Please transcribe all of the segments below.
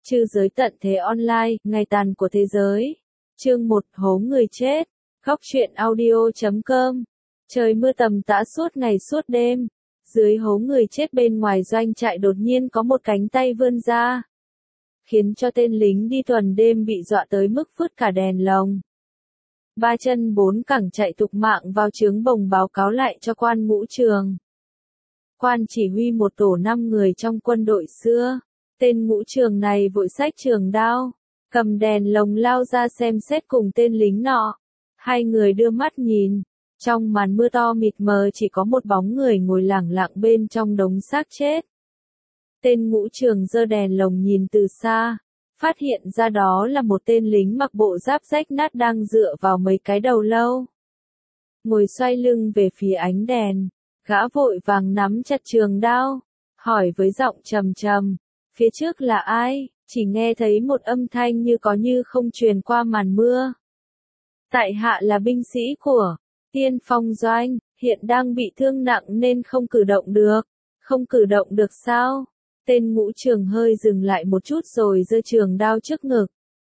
Trư giới tận thế online, ngày tàn của thế giới. Chương 1, hố người chết. Góc truyện audio.com. Trời mưa tầm tã suốt ngày suốt đêm. Dưới hố người chết bên ngoài doanh trại đột nhiên có một cánh tay vươn ra, khiến cho tên lính đi tuần đêm bị dọa tới mức vứt cả đèn lồng. Ba chân bốn cẳng chạy tục mạng vào trướng bồng báo cáo lại cho quan ngũ trường. Quan chỉ huy một tổ 5 người trong quân đội xưa. Tên ngũ trường này vội xách trường đao, cầm đèn lồng lao ra xem xét cùng tên lính nọ. Hai người đưa mắt nhìn, trong màn mưa to mịt mờ chỉ có một bóng người ngồi lẳng lặng bên trong đống xác chết. Tên ngũ trường giơ đèn lồng nhìn từ xa, phát hiện ra đó là một tên lính mặc bộ giáp rách nát đang dựa vào mấy cái đầu lâu. Ngồi xoay lưng về phía ánh đèn, gã vội vàng nắm chặt trường đao, hỏi với giọng trầm trầm, phía trước là ai? Chỉ nghe thấy một âm thanh như có như không truyền qua màn mưa. Tại hạ là binh sĩ của Tiên Phong Doanh, hiện đang bị thương nặng nên không cử động được. Không cử động được sao? Tên ngũ trường hơi dừng lại một chút rồi giơ trường đao trước ngực.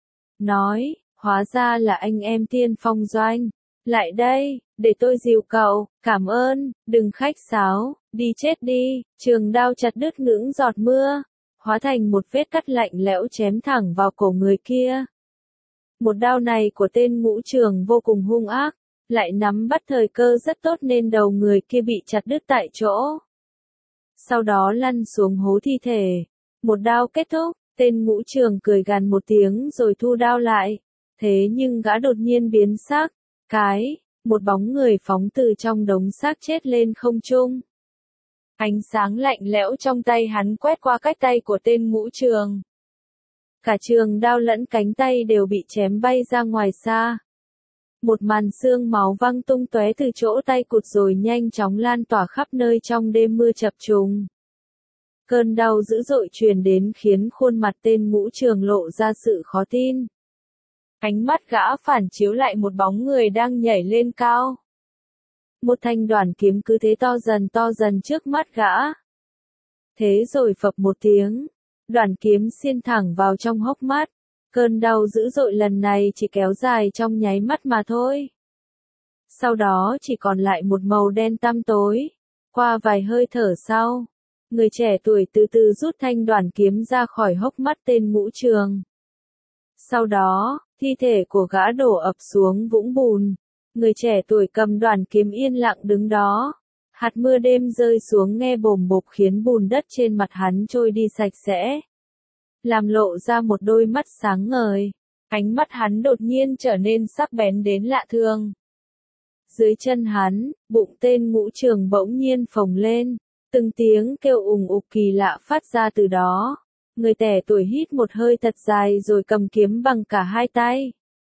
Nói, hóa ra là anh em Tiên Phong Doanh. Lại đây, để tôi dìu cậu, cảm ơn, đừng khách sáo, đi chết đi. Trường đao chặt đứt những giọt mưa, hóa thành một vết cắt lạnh lẽo chém thẳng vào cổ người kia. Một đao này của tên ngũ trường vô cùng hung ác, lại nắm bắt thời cơ rất tốt nên đầu người kia bị chặt đứt tại chỗ. Sau đó lăn xuống hố thi thể. Một đao kết thúc, tên ngũ trường cười gằn một tiếng rồi thu đao lại. Thế nhưng gã đột nhiên biến sắc. Một bóng người phóng từ trong đống xác chết lên không trung. Ánh sáng lạnh lẽo trong tay hắn quét qua cách tay của tên ngũ trường. Cả trường đao lẫn cánh tay đều bị chém bay ra ngoài xa. Một màn xương máu văng tung tóe từ chỗ tay cụt rồi nhanh chóng lan tỏa khắp nơi trong đêm mưa chập trùng. Cơn đau dữ dội truyền đến khiến khuôn mặt tên ngũ trường lộ ra sự khó tin. Ánh mắt gã phản chiếu lại một bóng người đang nhảy lên cao. Một thanh đoản kiếm cứ thế to dần trước mắt gã. Thế rồi phập một tiếng, đoản kiếm xiên thẳng vào trong hốc mắt. Cơn đau dữ dội lần này chỉ kéo dài trong nháy mắt mà thôi. Sau đó chỉ còn lại một màu đen tăm tối. Qua vài hơi thở sau, người trẻ tuổi từ từ rút thanh đoản kiếm ra khỏi hốc mắt tên ngũ trường. Sau đó, thi thể của gã đổ ập xuống vũng bùn. Người trẻ tuổi cầm đoản kiếm yên lặng đứng đó. Hạt mưa đêm rơi xuống nghe bồm bộp khiến bùn đất trên mặt hắn trôi đi sạch sẽ, làm lộ ra một đôi mắt sáng ngời. Ánh mắt hắn đột nhiên trở nên sắc bén đến lạ thường. Dưới chân hắn, bụng tên ngũ trường bỗng nhiên phồng lên. Từng tiếng kêu ùng ục kỳ lạ phát ra từ đó. Người trẻ tuổi hít một hơi thật dài rồi cầm kiếm bằng cả hai tay,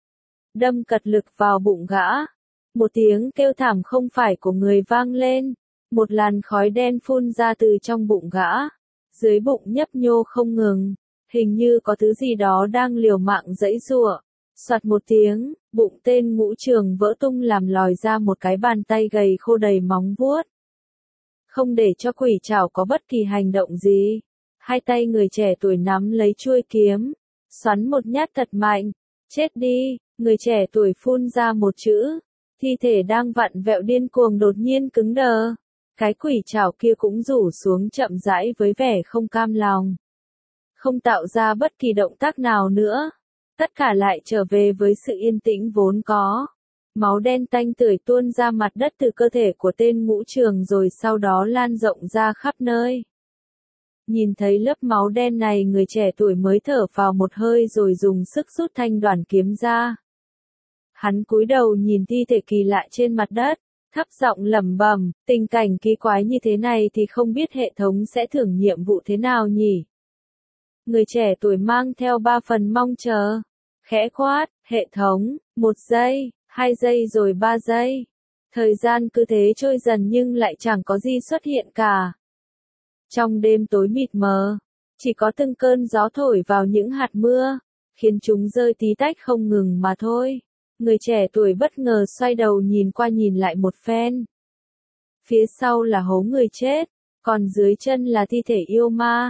đâm cật lực vào bụng gã. Một tiếng kêu thảm không phải của người vang lên. Một làn khói đen phun ra từ trong bụng gã. Dưới bụng nhấp nhô không ngừng. Hình như có thứ gì đó đang liều mạng giãy giụa. Soạt một tiếng, bụng tên ngũ trường vỡ tung làm lòi ra một cái bàn tay gầy khô đầy móng vuốt. Không để cho quỷ trảo có bất kỳ hành động gì, hai tay người trẻ tuổi nắm lấy chuôi kiếm, xoắn một nhát thật mạnh. Chết đi, người trẻ tuổi phun ra một chữ. Thi thể đang vặn vẹo điên cuồng đột nhiên cứng đờ. Cái quỷ trảo kia cũng rủ xuống chậm rãi với vẻ không cam lòng. Không tạo ra bất kỳ động tác nào nữa. Tất cả lại trở về với sự yên tĩnh vốn có. Máu đen tanh tưởi tuôn ra mặt đất từ cơ thể của tên ngũ trường rồi sau đó lan rộng ra khắp nơi. Nhìn thấy lớp máu đen này người trẻ tuổi mới thở vào một hơi rồi dùng sức rút thanh đoản kiếm ra. Hắn cúi đầu nhìn thi thể kỳ lạ trên mặt đất, thấp giọng lẩm bẩm, tình cảnh kỳ quái như thế này thì không biết hệ thống sẽ thưởng nhiệm vụ thế nào nhỉ? Người trẻ tuổi mang theo 3 phần mong chờ. Khẽ quát, hệ thống, 1 giây, 2 giây rồi 3 giây. Thời gian cứ thế trôi dần nhưng lại chẳng có gì xuất hiện cả. Trong đêm tối mịt mờ, chỉ có từng cơn gió thổi vào những hạt mưa, khiến chúng rơi tí tách không ngừng mà thôi. Người trẻ tuổi bất ngờ xoay đầu nhìn qua nhìn lại một phen. Phía sau là hố người chết, còn dưới chân là thi thể yêu ma.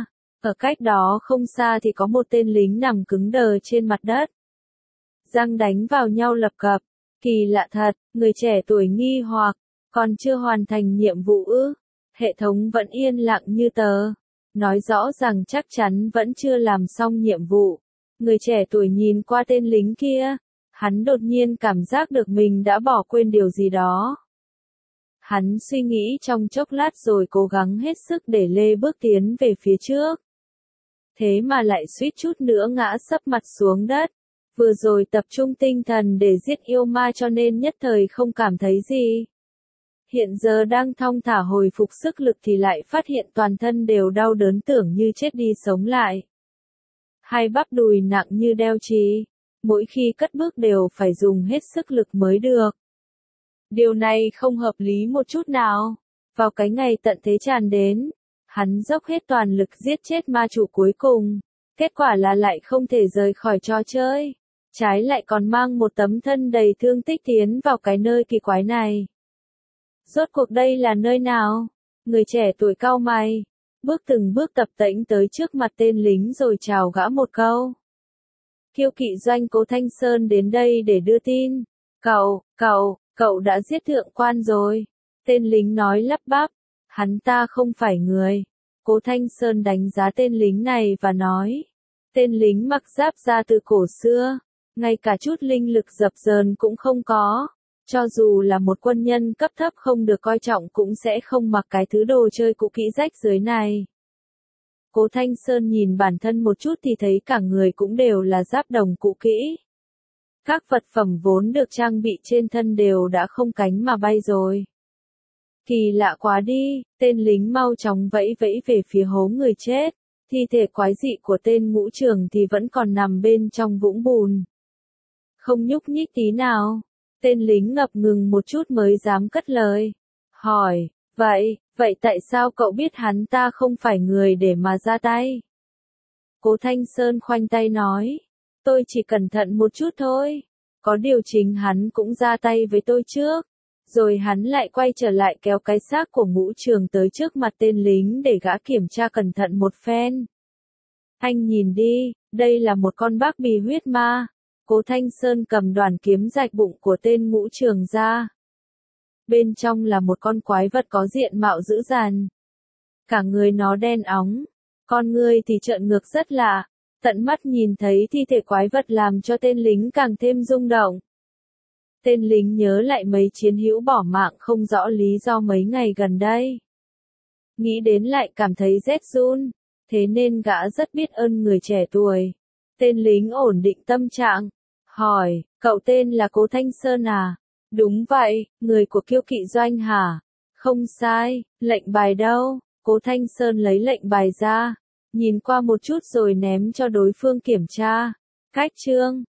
Ở cách đó không xa thì có một tên lính nằm cứng đờ trên mặt đất. Răng đánh vào nhau lập cập. Kỳ lạ thật, người trẻ tuổi nghi hoặc, còn chưa hoàn thành nhiệm vụ ư? Hệ thống vẫn yên lặng như tờ. Nói rõ rằng chắc chắn vẫn chưa làm xong nhiệm vụ. Người trẻ tuổi nhìn qua tên lính kia. Hắn đột nhiên cảm giác được mình đã bỏ quên điều gì đó. Hắn suy nghĩ trong chốc lát rồi cố gắng hết sức để lê bước tiến về phía trước. Thế mà lại suýt chút nữa ngã sấp mặt xuống đất. Vừa rồi tập trung tinh thần để giết yêu ma cho nên nhất thời không cảm thấy gì. Hiện giờ đang thong thả hồi phục sức lực thì lại phát hiện toàn thân đều đau đớn tưởng như chết đi sống lại. Hai bắp đùi nặng như đeo chì. Mỗi khi cất bước đều phải dùng hết sức lực mới được. Điều này không hợp lý một chút nào. Vào cái ngày tận thế tràn đến, hắn dốc hết toàn lực giết chết ma chủ cuối cùng. Kết quả là lại không thể rời khỏi trò chơi. Trái lại còn mang một tấm thân đầy thương tích tiến vào cái nơi kỳ quái này. Rốt cuộc đây là nơi nào? Người trẻ tuổi cau mày, bước từng bước tập tễnh tới trước mặt tên lính rồi chào gã một câu. Kiêu kỵ doanh Cố Thanh Sơn đến đây để đưa tin. Cậu đã giết thượng quan rồi. Tên lính nói lắp bắp. Hắn ta không phải người. Cố Thanh Sơn đánh giá tên lính này và nói. Tên lính mặc giáp ra từ cổ xưa. Ngay cả chút linh lực dập dờn cũng không có. Cho dù là một quân nhân cấp thấp không được coi trọng cũng sẽ không mặc cái thứ đồ chơi cũ kỹ rách dưới này. Cố Thanh Sơn nhìn bản thân một chút thì thấy cả người cũng đều là giáp đồng cũ kỹ. Các vật phẩm vốn được trang bị trên thân đều đã không cánh mà bay rồi. Kỳ lạ quá đi, tên lính mau chóng vẫy vẫy về phía hố người chết. Thi thể quái dị của tên ngũ trưởng thì vẫn còn nằm bên trong vũng bùn. Không nhúc nhích tí nào. Tên lính ngập ngừng một chút mới dám cất lời. Hỏi, vậy tại sao cậu biết hắn ta không phải người để mà ra tay? Cố Thanh Sơn khoanh tay nói. Tôi chỉ cẩn thận một chút thôi. Có điều chính hắn cũng ra tay với tôi trước. Rồi hắn lại quay trở lại kéo cái xác của ngũ trường tới trước mặt tên lính để gã kiểm tra cẩn thận một phen. Anh nhìn đi, đây là một con bác bì huyết ma. Cố Thanh Sơn cầm đoàn kiếm rạch bụng của tên ngũ trường ra. Bên trong là một con quái vật có diện mạo dữ dằn. Cả người nó đen óng, con ngươi thì trợn ngược rất lạ. Tận mắt nhìn thấy thi thể quái vật làm cho tên lính càng thêm rung động. Tên lính nhớ lại mấy chiến hữu bỏ mạng không rõ lý do mấy ngày gần đây. Nghĩ đến lại cảm thấy rét run, thế nên gã rất biết ơn người trẻ tuổi. Tên lính ổn định tâm trạng, hỏi, cậu tên là Cố Thanh Sơn à? Đúng vậy, người của Kiêu Kỵ Doanh hả? Không sai, lệnh bài đâu? Cố Thanh Sơn lấy lệnh bài ra, nhìn qua một chút rồi ném cho đối phương kiểm tra. Cách chương